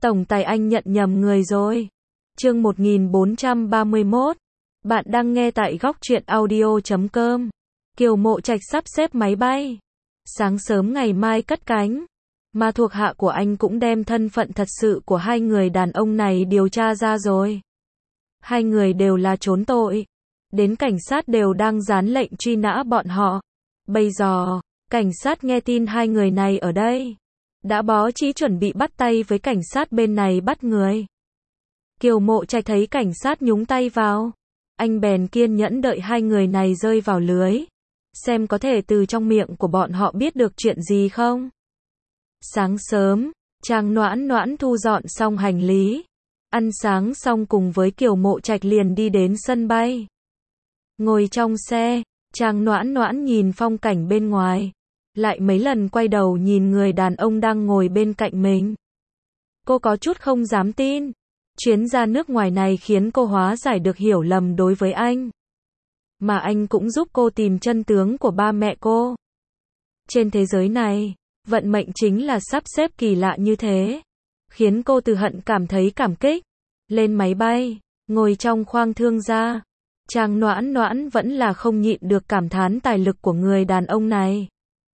Tổng tài anh nhận nhầm người rồi. Chương 1431. Bạn đang nghe tại góc truyện audio.com. Kiều Mộ Trạch sắp xếp máy bay. Sáng sớm ngày mai cất cánh. Mà thuộc hạ của anh cũng đem thân phận thật sự của hai người đàn ông này điều tra ra rồi. Hai người đều là trốn tội. Đến cảnh sát đều đang dán lệnh truy nã bọn họ. Bây giờ, cảnh sát nghe tin hai người này ở đây. Đã bó trí chuẩn bị bắt tay với cảnh sát bên này bắt người. Kiều Mộ Trạch thấy cảnh sát nhúng tay vào. Anh bèn kiên nhẫn đợi hai người này rơi vào lưới. Xem có thể từ trong miệng của bọn họ biết được chuyện gì không. Sáng sớm, Trang Noãn Noãn thu dọn xong hành lý. Ăn sáng xong cùng với Kiều Mộ Trạch liền đi đến sân bay. Ngồi trong xe, Trang Noãn Noãn nhìn phong cảnh bên ngoài. Lại mấy lần quay đầu nhìn người đàn ông đang ngồi bên cạnh mình. Cô có chút không dám tin. Chuyến ra nước ngoài này khiến cô hóa giải được hiểu lầm đối với anh. Mà anh cũng giúp cô tìm chân tướng của ba mẹ cô. Trên thế giới này, vận mệnh chính là sắp xếp kỳ lạ như thế. Khiến cô từ hận cảm thấy cảm kích. Lên máy bay, ngồi trong khoang thương gia. Trang Noãn Noãn vẫn là không nhịn được cảm thán tài lực của người đàn ông này.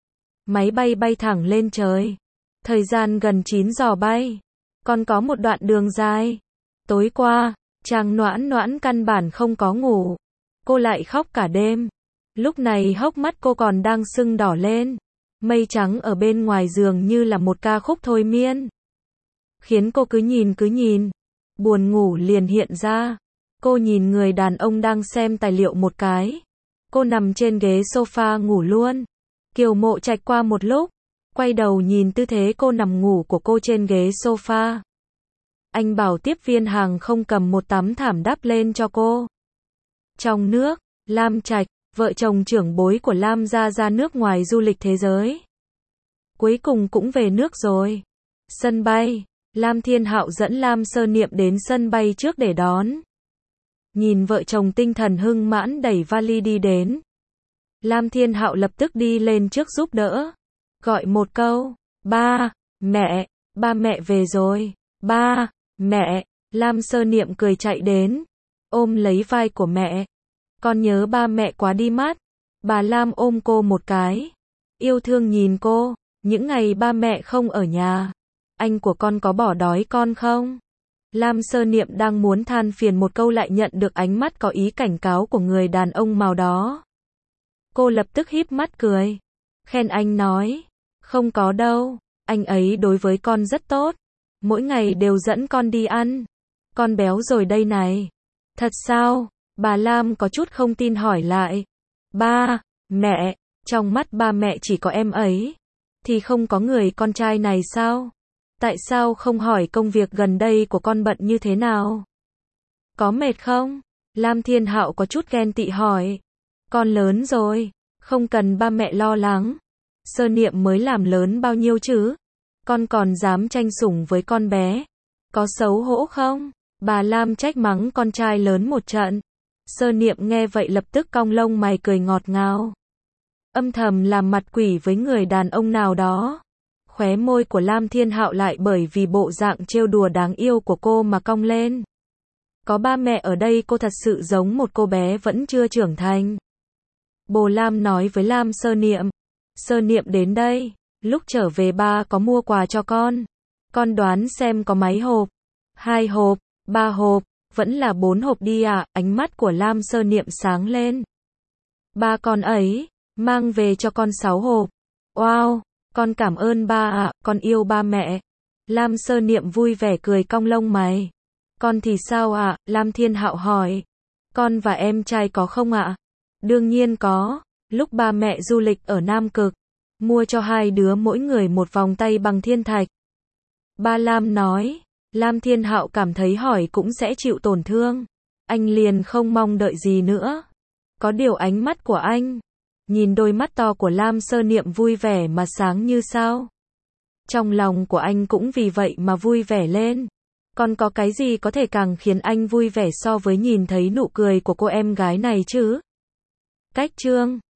Máy bay bay thẳng lên trời. Thời gian gần 9 giờ bay. Còn có một đoạn đường dài. Tối qua, Trang Noãn Noãn căn bản không có ngủ. Cô lại khóc cả đêm. Lúc này hốc mắt cô còn đang sưng đỏ lên. Mây trắng ở bên ngoài giường như là một ca khúc thôi miên. Khiến cô cứ nhìn. Buồn ngủ liền hiện ra. Cô nhìn người đàn ông đang xem tài liệu một cái. Cô nằm trên ghế sofa ngủ luôn. Kiều Mộ Trạch qua một lúc, quay đầu nhìn tư thế cô nằm ngủ của cô trên ghế sofa. Anh bảo tiếp viên hàng không cầm một tấm thảm đắp lên cho cô. Trong nước, Lam Trạch, vợ chồng trưởng bối của Lam gia ra nước ngoài du lịch thế giới. Cuối cùng cũng về nước rồi. Sân bay, Lam Thiên Hạo dẫn Lam Sơ Niệm đến sân bay trước để đón. Nhìn vợ chồng tinh thần hưng mãn đẩy vali đi đến. Lam Thiên Hạo lập tức đi lên trước giúp đỡ. Gọi một câu, ba mẹ về rồi, ba, mẹ, Lam Sơ Niệm cười chạy đến. Ôm lấy vai của mẹ. Con nhớ ba mẹ quá đi mất. Bà Lam ôm cô một cái. Yêu thương nhìn cô, những ngày ba mẹ không ở nhà. Anh của con có bỏ đói con không? Lam Sơ Niệm đang muốn than phiền một câu lại nhận được ánh mắt có ý cảnh cáo của người đàn ông màu đó. Cô lập tức híp mắt cười. Khen anh nói. Không có đâu. Anh ấy đối với con rất tốt. Mỗi ngày đều dẫn con đi ăn. Con béo rồi đây này. Thật sao? Bà Lam có chút không tin hỏi lại. Ba, mẹ, trong mắt ba mẹ chỉ có em ấy. Thì không có người con trai này sao? Tại sao không hỏi công việc gần đây của con bận như thế nào? Có mệt không? Lam Thiên Hạo có chút ghen tị hỏi. Con lớn rồi, không cần ba mẹ lo lắng. Sơ Niệm mới làm lớn bao nhiêu chứ? Con còn dám tranh sủng với con bé. Có xấu hổ không? Bà Lam trách mắng con trai lớn một trận. Sơ Niệm nghe vậy lập tức cong lông mày cười ngọt ngào. Âm thầm làm mặt quỷ với người đàn ông nào đó. Khóe môi của Lam Thiên Hạo lại bởi vì bộ dạng trêu đùa đáng yêu của cô mà cong lên. Có ba mẹ ở đây cô thật sự giống một cô bé vẫn chưa trưởng thành. Bồ Lam nói với Lam Sơ Niệm. Sơ Niệm đến đây, lúc trở về ba có mua quà cho con. Con đoán xem có mấy hộp? 2 hộp, 3 hộp, vẫn là 4 hộp đi ạ. Ánh mắt của Lam Sơ Niệm sáng lên. Ba con ấy, mang về cho con 6 hộp. Wow, con cảm ơn ba ạ, con yêu ba mẹ. Lam Sơ Niệm vui vẻ cười cong lông mày. Con thì sao ạ? Lam Thiên Hạo hỏi. Con và em trai có không ạ? Đương nhiên có. Lúc ba mẹ du lịch ở Nam Cực, mua cho hai đứa mỗi người một vòng tay bằng thiên thạch. Ba Lam nói. Lam Thiên Hạo cảm thấy hỏi cũng sẽ chịu tổn thương. Anh liền không mong đợi gì nữa. Có điều ánh mắt của anh, nhìn đôi mắt to của Lam Sơ Niệm vui vẻ mà sáng như sao. Trong lòng của anh cũng vì vậy mà vui vẻ lên. Còn có cái gì có thể càng khiến anh vui vẻ so với nhìn thấy nụ cười của cô em gái này chứ? Cách chương